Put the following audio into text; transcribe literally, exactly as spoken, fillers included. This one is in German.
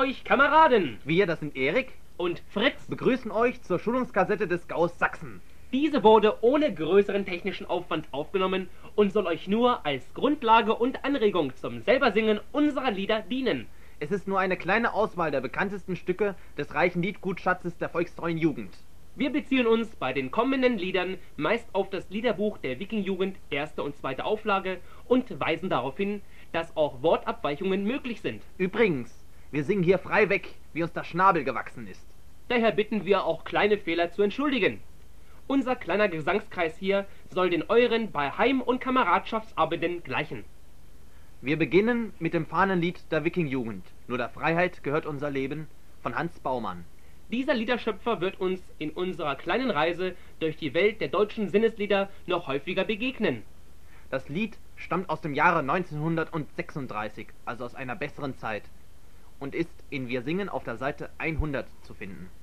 euch Kameraden Wir, das sind Erik, und Fritz. begrüßen euch zur Schulungskassette des Gaues Sachsen. Diese wurde ohne größeren technischen Aufwand aufgenommen und soll euch nur als Grundlage und Anregung zum Selbersingen unserer Lieder dienen. Es ist nur eine kleine Auswahl der bekanntesten Stücke des reichen Liedgutschatzes der volkstreuen Jugend. Wir beziehen uns bei den kommenden Liedern meist auf das Liederbuch der Wikingjugend, erste und zweite Auflage, und weisen darauf hin, dass auch Wortabweichungen möglich sind. Übrigens, wir singen hier frei weg, wie uns der Schnabel gewachsen ist. Daher bitten wir auch kleine Fehler zu entschuldigen. Unser kleiner Gesangskreis hier soll den euren bei Heim- und Kameradschaftsabenden gleichen. Wir beginnen mit dem Fahnenlied der Wikingjugend. Nur der Freiheit gehört unser Leben, von Hans Baumann. Dieser Liederschöpfer wird uns in unserer kleinen Reise durch die Welt der deutschen Sinneslieder noch häufiger begegnen. Das Lied stammt aus dem Jahre neunzehnhundertsechsunddreißig, also aus einer besseren Zeit, und ist in Wir singen auf der Seite hundert zu finden.